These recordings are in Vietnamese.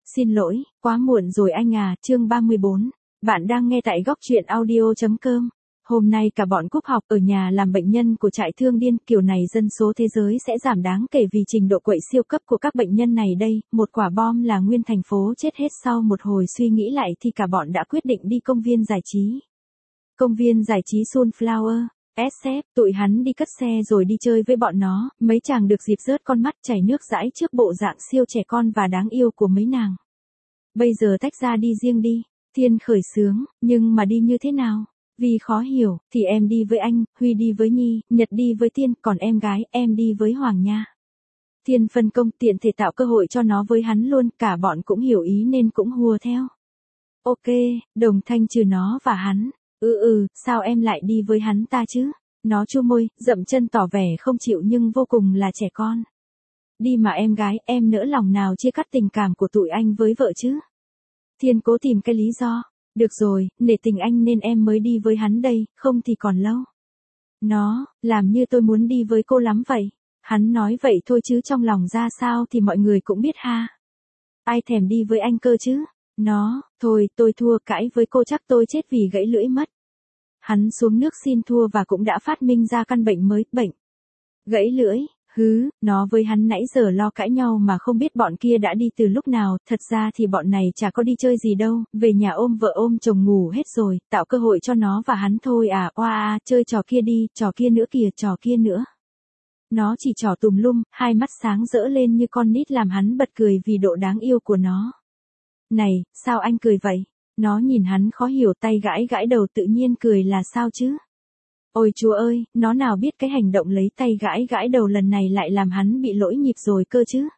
Xin lỗi, quá muộn rồi anh à, chương 34. Bạn đang nghe tại góc truyện audio.com. Hôm nay cả bọn cúp học ở nhà làm bệnh nhân của trại thương điên, kiểu này dân số thế giới sẽ giảm đáng kể vì trình độ quậy siêu cấp của các bệnh nhân này đây, một quả bom là nguyên thành phố chết hết. Sau một hồi suy nghĩ lại thì cả bọn đã quyết định đi công viên giải trí. Công viên giải trí Sunflower. SF, tụi hắn đi cất xe rồi đi chơi với bọn nó, mấy chàng được dịp rớt con mắt chảy nước dãi trước bộ dạng siêu trẻ con và đáng yêu của mấy nàng. Bây giờ tách ra đi riêng đi, Thiên khởi sướng, nhưng mà đi như thế nào? Vì khó hiểu, thì em đi với anh, Huy đi với Nhi, Nhật đi với Tiên, còn em gái, em đi với Hoàng nha. Thiên phân công tiện thể tạo cơ hội cho nó với hắn luôn, cả bọn cũng hiểu ý nên cũng hùa theo. Ok, đồng thanh trừ nó và hắn. Sao em lại đi với hắn ta chứ? Nó chu môi, dậm chân tỏ vẻ không chịu nhưng vô cùng là trẻ con. Đi mà em gái, em nỡ lòng nào chia cắt tình cảm của tụi anh với vợ chứ? Thiên cố tìm cái lý do. Được rồi, nể tình anh nên em mới đi với hắn đây, không thì còn lâu. Nó, làm như tôi muốn đi với cô lắm vậy. Hắn nói vậy thôi chứ trong lòng ra sao thì mọi người cũng biết ha. Ai thèm đi với anh cơ chứ? Nó, thôi tôi thua, cãi với cô chắc tôi chết vì gãy lưỡi mất. Hắn xuống nước xin thua và cũng đã phát minh ra căn bệnh mới, bệnh gãy lưỡi. Nó với hắn nãy giờ lo cãi nhau mà không biết bọn kia đã đi từ lúc nào, thật ra thì bọn này chả có đi chơi gì đâu, về nhà ôm vợ ôm chồng ngủ hết rồi, tạo cơ hội cho nó và hắn thôi à, chơi trò kia đi, trò kia nữa kìa, trò kia nữa. Nó chỉ trò tùm lum, hai mắt sáng rỡ lên như con nít làm hắn bật cười vì độ đáng yêu của nó. Này, sao anh cười vậy? Nó nhìn hắn khó hiểu, tay gãi gãi đầu, tự nhiên cười là sao chứ? Ôi chúa ơi, nó nào biết cái hành động lấy tay gãi gãi đầu lần này lại làm hắn bị lỗi nhịp rồi cơ chứ?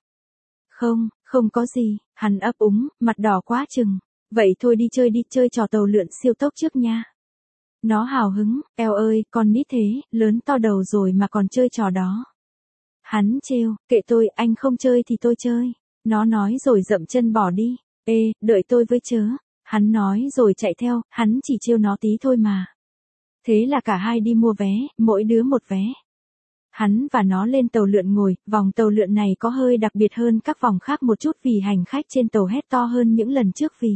Không có gì, hắn ấp úng, mặt đỏ quá chừng. Vậy thôi đi chơi trò tàu lượn siêu tốc trước nha. Nó hào hứng, eo ơi, con nít thế, lớn to đầu rồi mà còn chơi trò đó. Hắn trêu, kệ tôi, anh không chơi thì tôi chơi. Nó nói rồi dậm chân bỏ đi. Ê, đợi tôi với chớ. Hắn nói rồi chạy theo, hắn chỉ trêu nó tí thôi mà. Thế là cả hai đi mua vé, mỗi đứa một vé. Hắn và nó lên tàu lượn ngồi, vòng tàu lượn này có hơi đặc biệt hơn các vòng khác một chút vì hành khách trên tàu hét to hơn những lần trước vì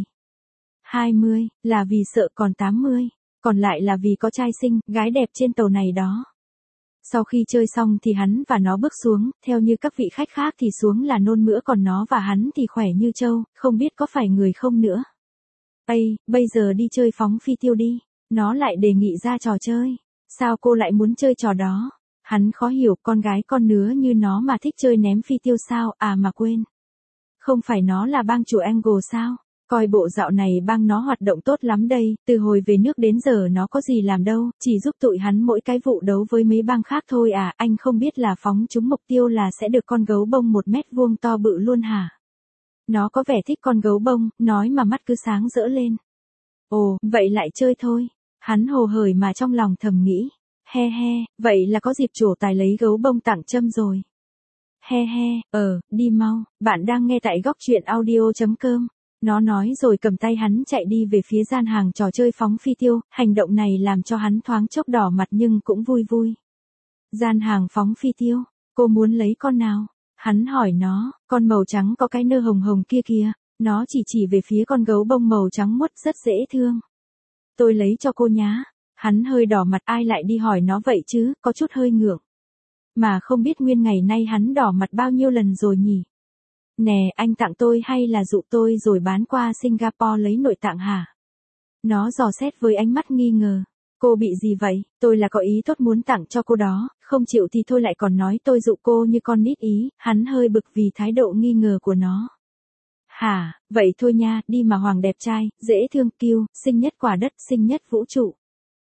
20, là vì sợ, còn 80, còn lại là vì có trai xinh, gái đẹp trên tàu này đó. Sau khi chơi xong thì hắn và nó bước xuống, theo như các vị khách khác thì xuống là nôn mửa, còn nó và hắn thì khỏe như trâu, không biết có phải người không nữa. Ây, bây giờ đi chơi phóng phi tiêu đi. Nó lại đề nghị ra trò chơi. Sao cô lại muốn chơi trò đó? Hắn khó hiểu, con gái con nứa như nó mà thích chơi ném phi tiêu sao? À mà quên. Không phải nó là bang chủ Angle sao? Coi bộ dạo này bang nó hoạt động tốt lắm đây, từ hồi về nước đến giờ nó có gì làm đâu, chỉ giúp tụi hắn mỗi cái vụ đấu với mấy bang khác thôi à, anh không biết là phóng trúng mục tiêu là sẽ được con gấu bông 1 mét vuông to bự luôn hả? Nó có vẻ thích con gấu bông, nói mà mắt cứ sáng rỡ lên. Ồ, vậy lại chơi thôi. Hắn hồ hởi mà trong lòng thầm nghĩ. He, vậy là có dịp trổ tài lấy gấu bông tặng Trâm rồi. He, đi mau, bạn đang nghe tại góc truyện audio.com. Nó nói rồi cầm tay hắn chạy đi về phía gian hàng trò chơi phóng phi tiêu, hành động này làm cho hắn thoáng chốc đỏ mặt nhưng cũng vui. Gian hàng phóng phi tiêu, cô muốn lấy con nào? Hắn hỏi nó, con màu trắng có cái nơ hồng hồng kia kìa, nó chỉ về phía con gấu bông màu trắng muốt rất dễ thương. Tôi lấy cho cô nhá. Hắn hơi đỏ mặt, ai lại đi hỏi nó vậy chứ, có chút hơi ngượng. Mà không biết nguyên ngày nay hắn đỏ mặt bao nhiêu lần rồi nhỉ? Nè, anh tặng tôi hay là dụ tôi rồi bán qua Singapore lấy nội tạng hả? Nó dò xét với ánh mắt nghi ngờ. Cô bị gì vậy? Tôi là có ý tốt muốn tặng cho cô đó, không chịu thì thôi lại còn nói tôi dụ cô như con nít ý, hắn hơi bực vì thái độ nghi ngờ của nó. Hả, vậy thôi nha, đi mà Hoàng đẹp trai, dễ thương, kiêu, xinh nhất quả đất, xinh nhất vũ trụ.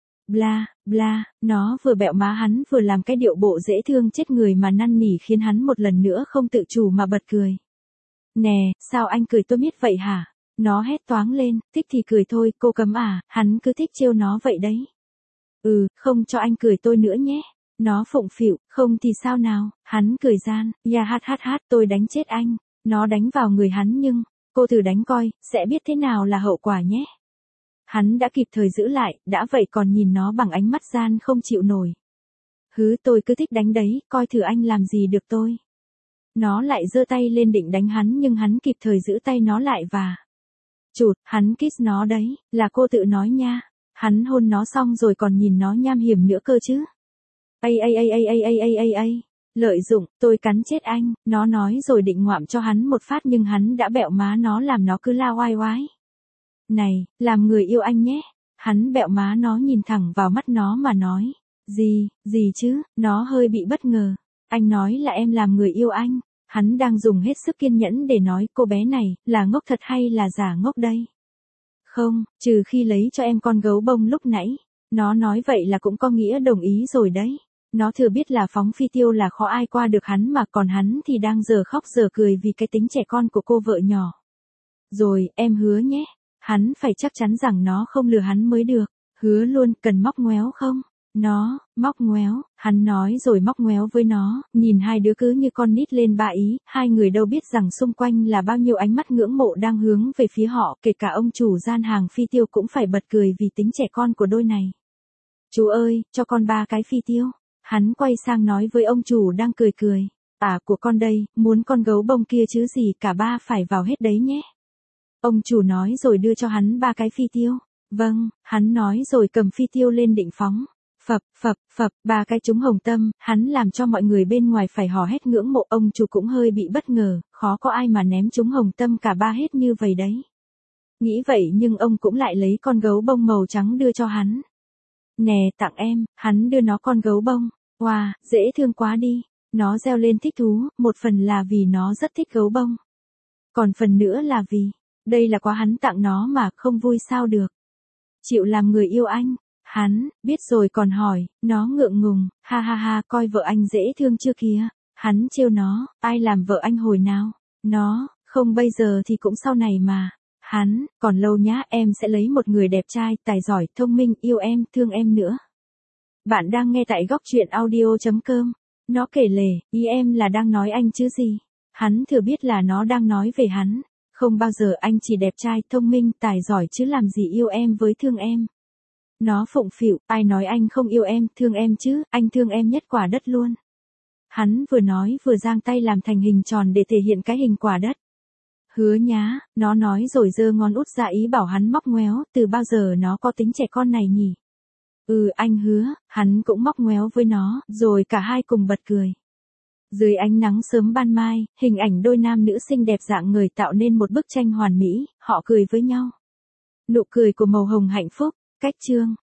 Bla, nó vừa bẹo má hắn vừa làm cái điệu bộ dễ thương chết người mà năn nỉ khiến hắn một lần nữa không tự chủ mà bật cười. Nè, sao anh cười tôi biết vậy hả? Nó hét toáng lên, thích thì cười thôi, cô cấm à, hắn cứ thích trêu nó vậy đấy. Không cho anh cười tôi nữa nhé. Nó phụng phịu, không thì sao nào, hắn cười gian, hát, tôi đánh chết anh. Nó đánh vào người hắn nhưng, cô thử đánh coi, sẽ biết thế nào là hậu quả nhé. Hắn đã kịp thời giữ lại, đã vậy còn nhìn nó bằng ánh mắt gian không chịu nổi. Tôi cứ thích đánh đấy, coi thử anh làm gì được tôi. Nó lại giơ tay lên định đánh hắn nhưng hắn kịp thời giữ tay nó lại và chụt, hắn kiss nó đấy, là cô tự nói nha. Hắn hôn nó xong rồi còn nhìn nó nham hiểm nữa cơ chứ. Lợi dụng, tôi cắn chết anh, nó nói rồi định ngoạm cho hắn một phát nhưng hắn đã bẹo má nó làm nó cứ la oai oái. Này, làm người yêu anh nhé. Hắn bẹo má nó nhìn thẳng vào mắt nó mà nói. Gì chứ, nó hơi bị bất ngờ. Anh nói là em làm người yêu anh. Hắn đang dùng hết sức kiên nhẫn để nói cô bé này, là ngốc thật hay là giả ngốc đây? Không, trừ khi lấy cho em con gấu bông lúc nãy. Nó nói vậy là cũng có nghĩa đồng ý rồi đấy. Nó thừa biết là phóng phi tiêu là khó ai qua được hắn mà còn hắn thì đang giờ khóc giờ cười vì cái tính trẻ con của cô vợ nhỏ. Rồi, em hứa nhé. Hắn phải chắc chắn rằng nó không lừa hắn mới được. Hứa luôn, cần móc ngoéo không? Nó, móc ngoéo, hắn nói rồi móc ngoéo với nó, nhìn hai đứa cứ như con nít lên ba ý, hai người đâu biết rằng xung quanh là bao nhiêu ánh mắt ngưỡng mộ đang hướng về phía họ, kể cả ông chủ gian hàng phi tiêu cũng phải bật cười vì tính trẻ con của đôi này. Chú ơi, cho con 3 cái phi tiêu. Hắn quay sang nói với ông chủ đang cười cười. À của con đây, muốn con gấu bông kia chứ gì, cả 3 phải vào hết đấy nhé. Ông chủ nói rồi đưa cho hắn 3 cái phi tiêu. Vâng, hắn nói rồi cầm phi tiêu lên định phóng. Phập, 3 cái trúng hồng tâm, hắn làm cho mọi người bên ngoài phải hò hét ngưỡng mộ. Ông chủ cũng hơi bị bất ngờ, khó có ai mà ném trúng hồng tâm cả 3 hết như vậy đấy. Nghĩ vậy nhưng ông cũng lại lấy con gấu bông màu trắng đưa cho hắn. Nè, tặng em, hắn đưa nó con gấu bông. Wow, dễ thương quá đi. Nó reo lên thích thú, một phần là vì nó rất thích gấu bông. Còn phần nữa là vì, đây là quà hắn tặng nó mà không vui sao được. Chịu làm người yêu anh. Hắn, biết rồi còn hỏi, nó ngượng ngùng, ha, coi vợ anh dễ thương chưa kìa. Hắn trêu nó, ai làm vợ anh hồi nào? Nó, không bây giờ thì cũng sau này mà. Hắn, còn lâu nhá, em sẽ lấy một người đẹp trai, tài giỏi, thông minh, yêu em, thương em nữa. Bạn đang nghe tại góc truyện audio.com. Nó kể lể, ý em là đang nói anh chứ gì. Hắn thừa biết là nó đang nói về hắn. Không bao giờ anh chỉ đẹp trai, thông minh, tài giỏi chứ làm gì yêu em với thương em. Nó phụng phịu, ai nói anh không yêu em, thương em chứ, anh thương em nhất quả đất luôn. Hắn vừa nói vừa giang tay làm thành hình tròn để thể hiện cái hình quả đất. Hứa nhá, nó nói rồi giơ ngón út ra ý bảo hắn móc ngoéo, từ bao giờ nó có tính trẻ con này nhỉ? Anh hứa, hắn cũng móc ngoéo với nó, rồi cả hai cùng bật cười. Dưới ánh nắng sớm ban mai, hình ảnh đôi nam nữ xinh đẹp dạng người tạo nên một bức tranh hoàn mỹ, họ cười với nhau. Nụ cười của màu hồng hạnh phúc, cách chương.